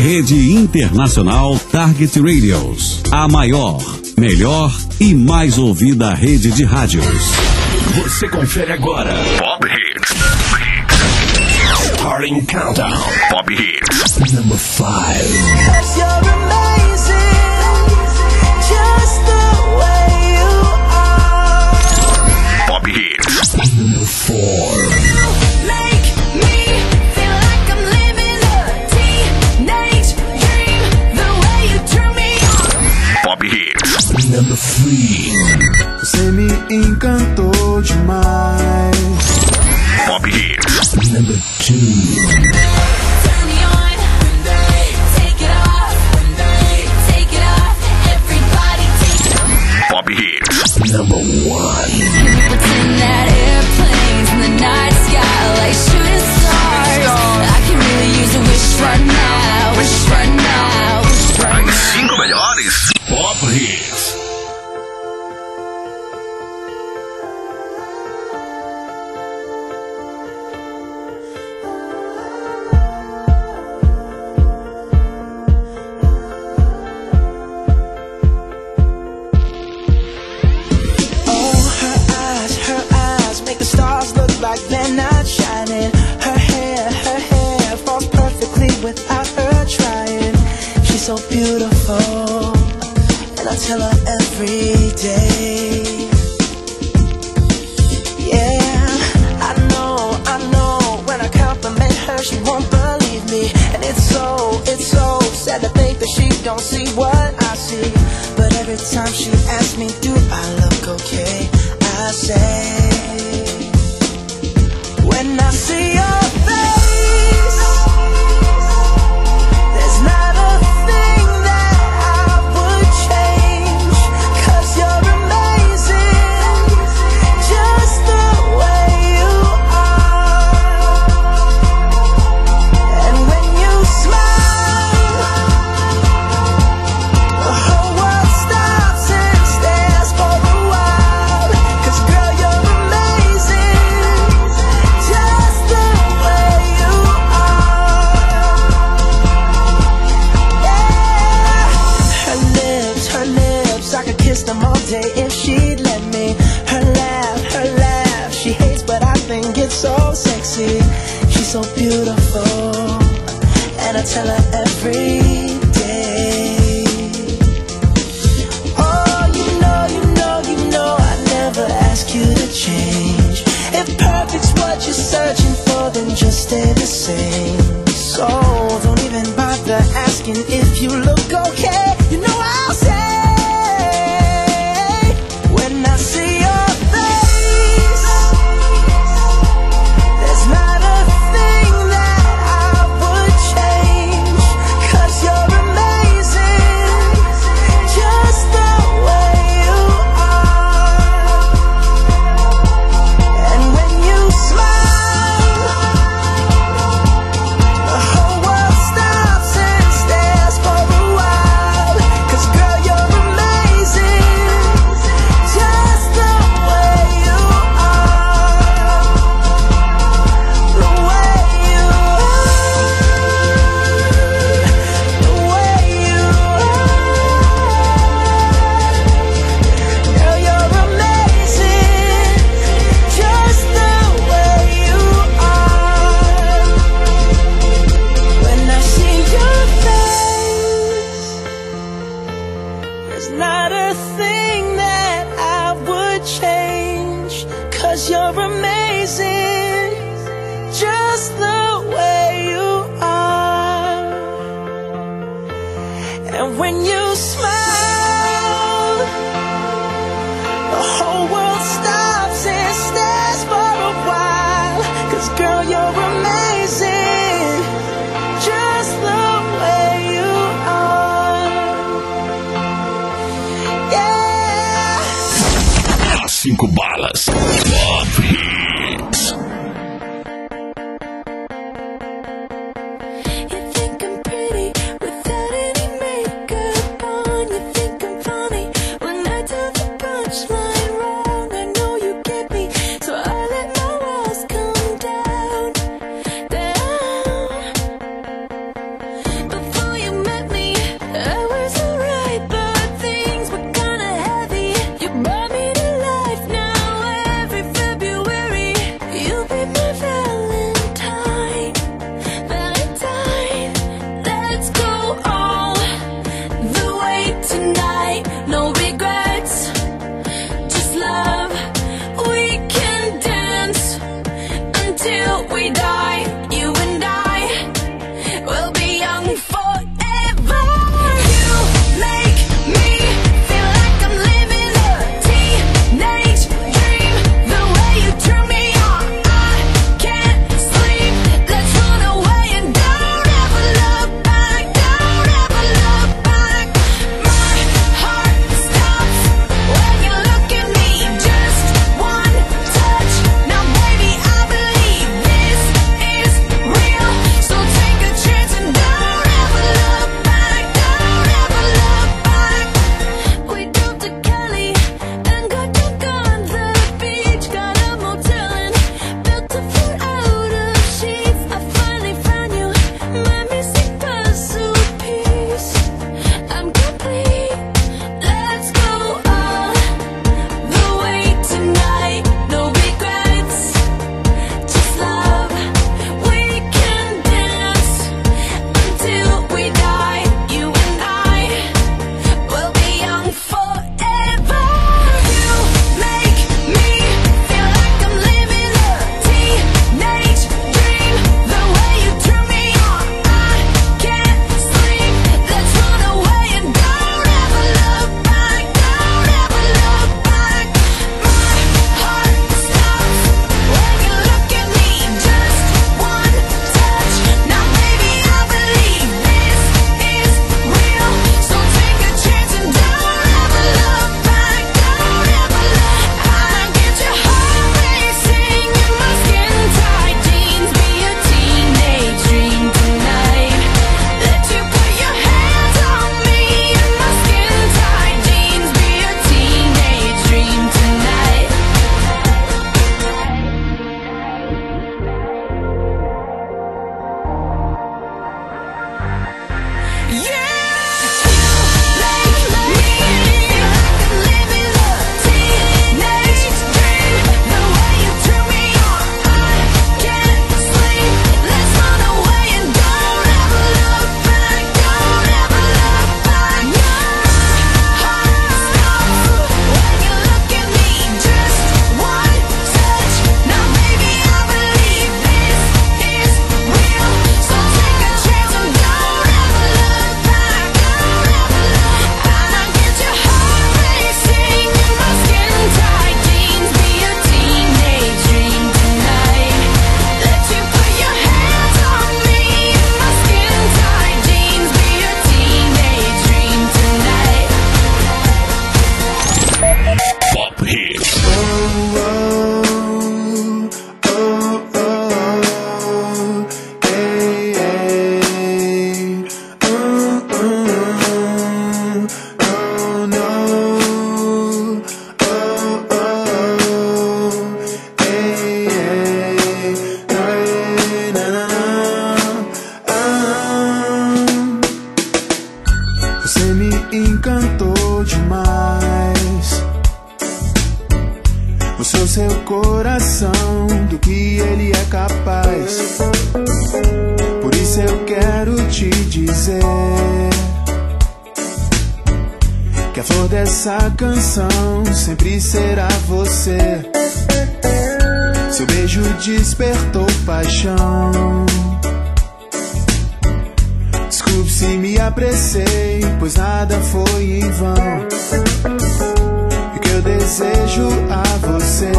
Rede Internacional Target Radios. A maior, melhor e mais ouvida rede de rádios. Você confere agora Pop Hits. Starting Countdown. Pop Hits. Number 5. Pop Hits. Number 4. Number 3. Você me encantou demais. Pop Hits. Number 2. Pop Hits. Number 1. Pretend that airplanes in the night sky like shooting stars. I can really use a wish right now. Wish right now. Wish right now. As 5 melhores Pop Hits. They're not shining. Her hair falls perfectly without her trying. She's so beautiful, and I tell her every day. Yeah, I know. When I compliment her, she won't believe me, and it's so sad to think that she don't see what I see. But every time she asks me, do I look okay? I say, when I see your face, there's not a thing that I would change, 'cause you're amazing, just the way you are. And when you smile, the whole world stops and stares for a while, 'cause girl, you're amazing, just the way you are. Yeah. Her lips, I could kiss them all day if she'd let me. Her laugh, she hates, but I think it's so sexy. She's so beautiful, and I tell her every day. Oh, you know, I never ask you to change. If perfect's what you're searching for, then just stay the same. So don't even bother asking if you look okay. You know I'll say, when I see your face, there's not a thing that I would change, 'cause you're amazing, just the way you are. And when you smile, the whole world stops and stares for a while, 'cause girl, you're amazing, just the way you are. The way you are. The way you are. Girl, you're amazing, just the way you are. When I see your face, there's not a thing that I would change, 'cause you're amazing, just the way you are. And when you smile, the whole world stops and stares for a while, 'cause girl, you're amazing, just the way you are. Yeah. 5 balas Pop Hits. You think I'm pretty without any makeup on. You think I'm funny when I tell the punchline wrong. I know you get me, so I let my walls come down. Before you until we die. You and I will be young forever. You make me feel like I'm living a teenage dream. The way you turn me on, I can't sleep. Let's run away and don't ever look back. Don't ever look back. My heart stops when you look at me. Just one touch. Now baby, I believe this is real. So take a chance and don't ever look back. Don't ever look back. We drove to Cali and got drunk on the beach. Got a motel and built a fort out of sheets. I finally found you, my missing puzzle piece. I'm complete. Let's go all the way tonight. No regrets, just love. We can dance until we die. You and I will be young forever. You make me feel like I'm living a teenage dream. The way you turn me on, I can't sleep. Let's run away and don't ever look back. Don't ever look back. My heart stops when you look at me. Just one touch. Now baby, I believe this is real. So take a chance and don't ever look back. Don't ever look. I get your heart racing in my skin tight jeans. Be a teenage dream tonight. Let you put your hands on me in my skin tight jeans. Be a teenage dream tonight. Pop Hits. Você me encantou demais. Mostrou seu coração do que ele é capaz. Por isso eu quero te dizer que a flor dessa canção sempre será você. Seu beijo despertou paixão. Desculpe se me apressei, pois nada foi em vão. E o que eu desejo a você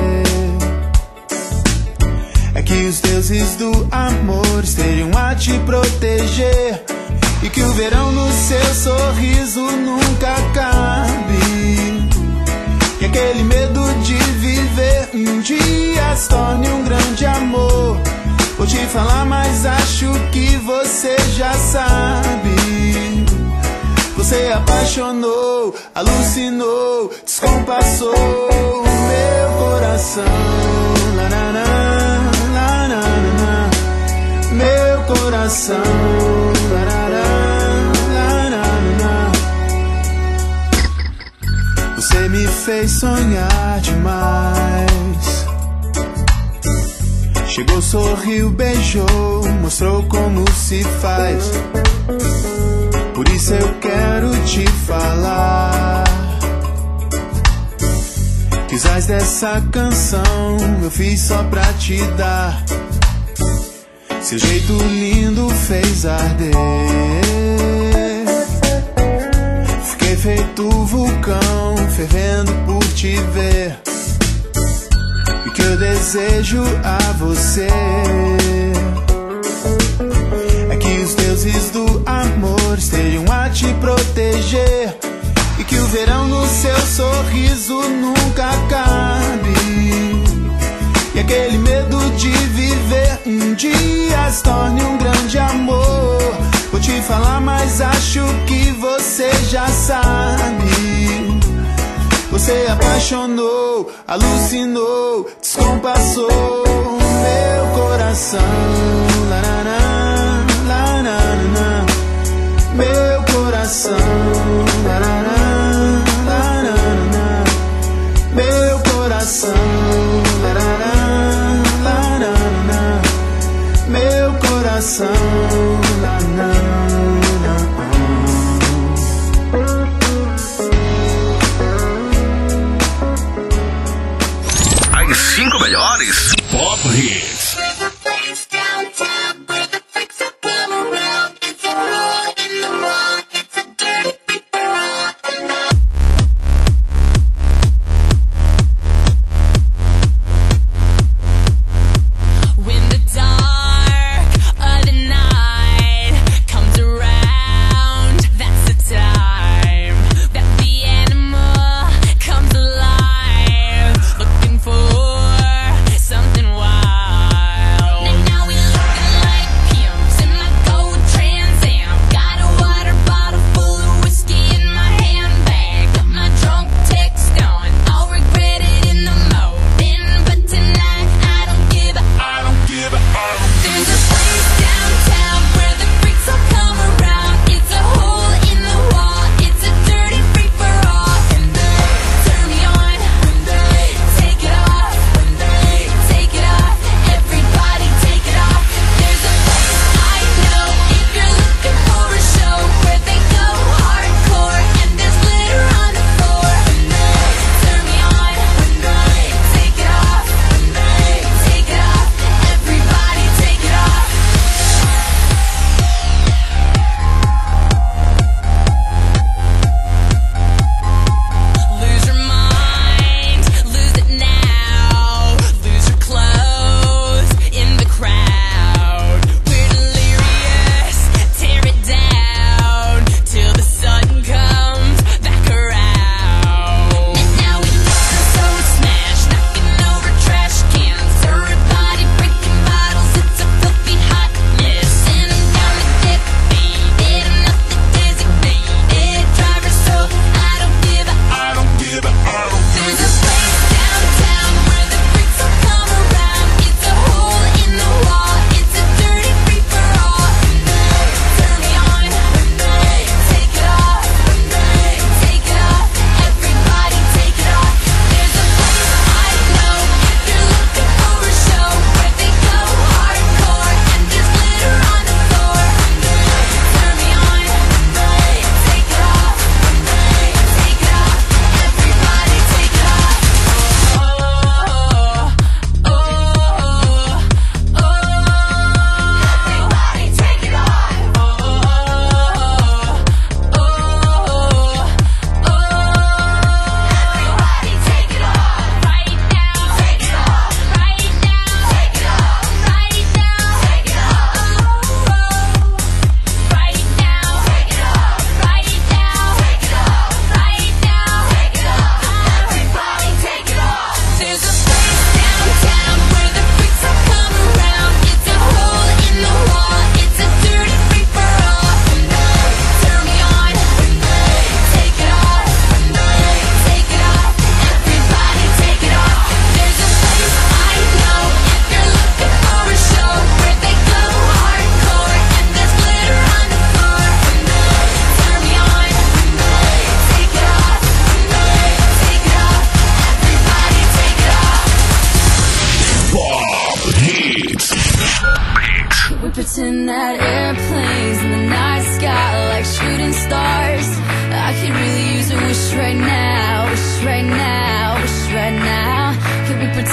é que os deuses do amor estejam a te proteger. E que o verão no seu sorriso nunca acabe. E aquele medo de viver um dia se torne um grande amor. Vou te falar, mas acho que você já sabe. Você apaixonou, alucinou, descompassou meu coração. La, na, na, la, na, na, na. Meu coração. La, na, na, la, na, na. Você me fez sonhar demais. Chegou, sorriu, beijou, mostrou como se faz. Por isso eu quero te falar que Visuais dessa canção eu fiz só pra te dar. Seu jeito lindo fez arder. Fiquei feito vulcão, fervendo por te ver. E que eu desejo a você é que os deuses do amor estejam a te proteger. E que o verão no seu sorriso nunca acabe. E aquele medo de viver um dia se torne um grande amor. Vou te falar, mas acho que você já sabe. Você apaixonou, alucinou, descompassou meu coração. Larará, larará, meu coração. Larará, larará, meu coração. Larará, larará, meu coração. As 5 melhores Pop Hits. pretend that airplanes in the night sky like shooting stars. I could really use a wish right now, wish right now, wish right now.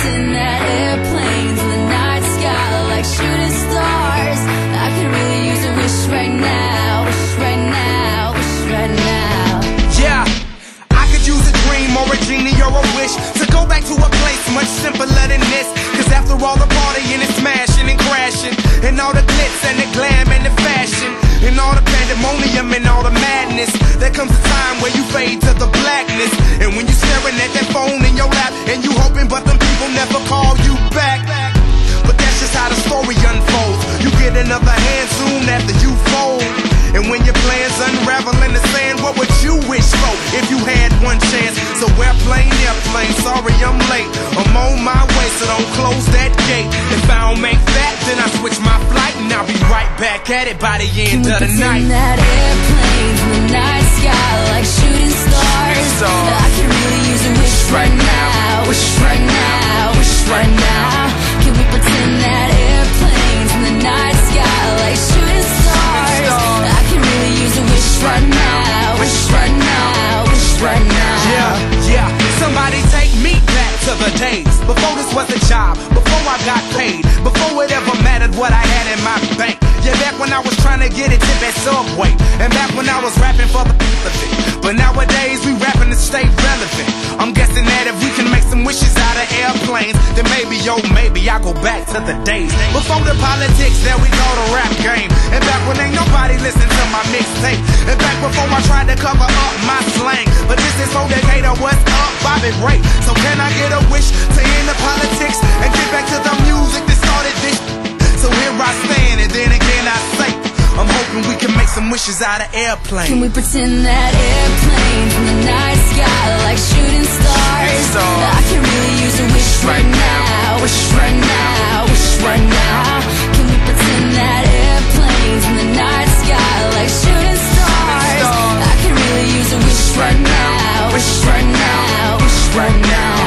pretend that airplanes in the night sky are like shooting stars. I could really use a wish right now, wish right now, wish right now. Yeah, I could use a dream or a genie or a wish to go back to a place much simpler than this. Cause after all the partying and smashing and crashing, and all the glitz and the glam and the fashion, and all the pandemonium and all the madness, there comes a time where you fade to the blackness. And when you're staring at that phone in your lap, and you hoping but them people never call you back. But that's just how the story unfolds. You get another hand soon after you fold. And when your plans unravel in the sand, what would you wish for if you had one chance? So airplane, sorry I'm late. I'm on my way, so don't close that gate. If I don't make that, then I switch my flight, and I'll be right back at it by the end of the night. Can we pretend that airplanes in the night sky like shooting stars? I could really use a wish right now, wish right now, wish right now. Can we pretend that airplanes in the night sky like shooting stars? I could really use a wish right now, wish right now, wish right now. Yeah, somebody take me back to the days before this was a job, before I got paid, before it ever mattered what I had in my bank. Yeah, back when I was trying to get a tip at Subway, and back when I was rapping for the of it. But nowadays we rapping to stay relevant. I'm guessing that if we can make some wishes out of airplanes, then maybe, oh maybe I'll go back to the days before the politics that we call the rap game. And back when ain't nobody listened to my mixtape. And back before I tried to cover up my slang. But this is for Decatur, what's up, Bobby Ray. So can I get a wish to end the politics and get back to the music that started this? So here I stand, and then again I say, I'm hoping we can make some wishes out of airplanes. Can we pretend that airplanes in the night sky like shooting stars? I can really use a wish right now, wish right now, wish right now. Can we pretend that airplanes in the night sky like shooting stars? I can really use a wish right now, wish right now, wish right now.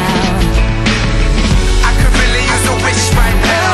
I could really use a wish right now.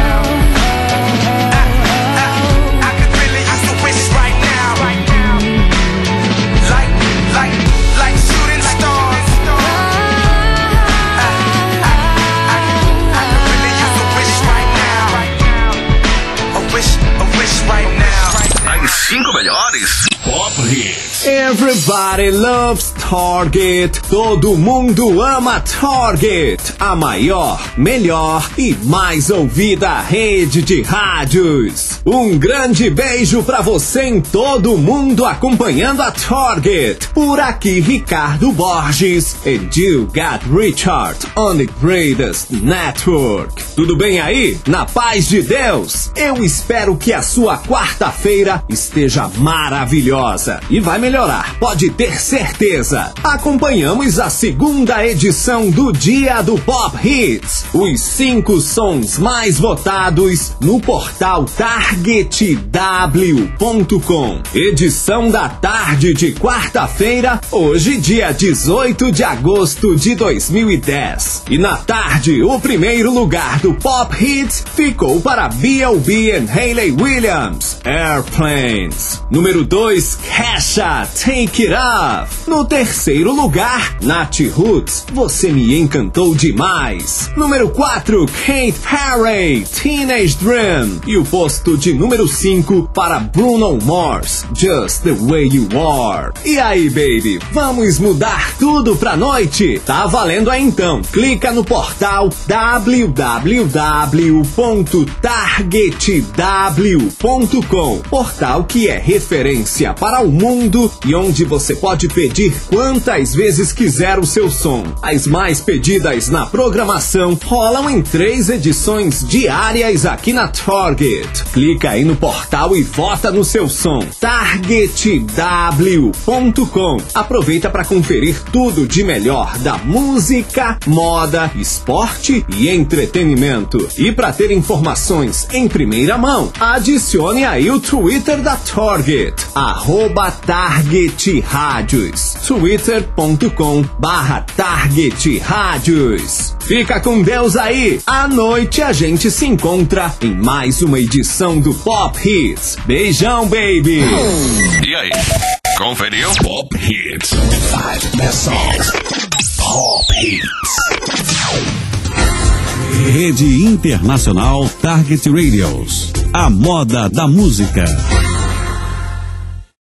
Pop Hits. Everybody loves Target. Todo mundo ama Target. A maior, melhor e mais ouvida rede de rádios. Um grande beijo pra você em todo mundo acompanhando a Target. Por aqui, Ricardo Borges. And you got Richard on the greatest network. Tudo bem aí? Na paz de Deus? Eu espero que a sua quarta-feira esteja maravilhosa. E vai melhorar, pode ter certeza. Acompanhamos a segunda edição do Dia do Pop Hits. Os 5 sons mais votados no portal targetw.com. Edição da tarde de quarta-feira, hoje dia 18 de agosto de 2010. E na tarde, o primeiro lugar do Pop Hits ficou para B.O.B. and Hayley Williams, Airplanes. Número 2, Kesha, Take It Off. No terceiro lugar, Nat Roots, Você Me Encantou Demais. Número 4, Katy Perry, Teenage Dream. E o posto de número 5 para Bruno Mars, Just The Way You Are. E aí, baby, vamos mudar tudo pra noite? Tá valendo aí então. Clica no portal www.targetw.com, portal que é referência para o mundo e onde você pode pedir quantas vezes quiser o seu som. As mais pedidas na programação rolam em 3 edições diárias aqui na Target. Clica aí no portal e vota no seu som. targetw.com. Aproveita para conferir tudo de melhor da música, moda, esporte e entretenimento. E para ter informações em primeira mão, adicione aí o Twitter da Target, @TargetRádios, twitter.com/TargetRádios. Fica com Deus aí. À noite a gente se encontra em mais uma edição do Pop Hits. Beijão, baby. E aí? Conferiu? Pop Hits. 5 best songs. Pop Hits. Rede Internacional Target Radios. A moda da música.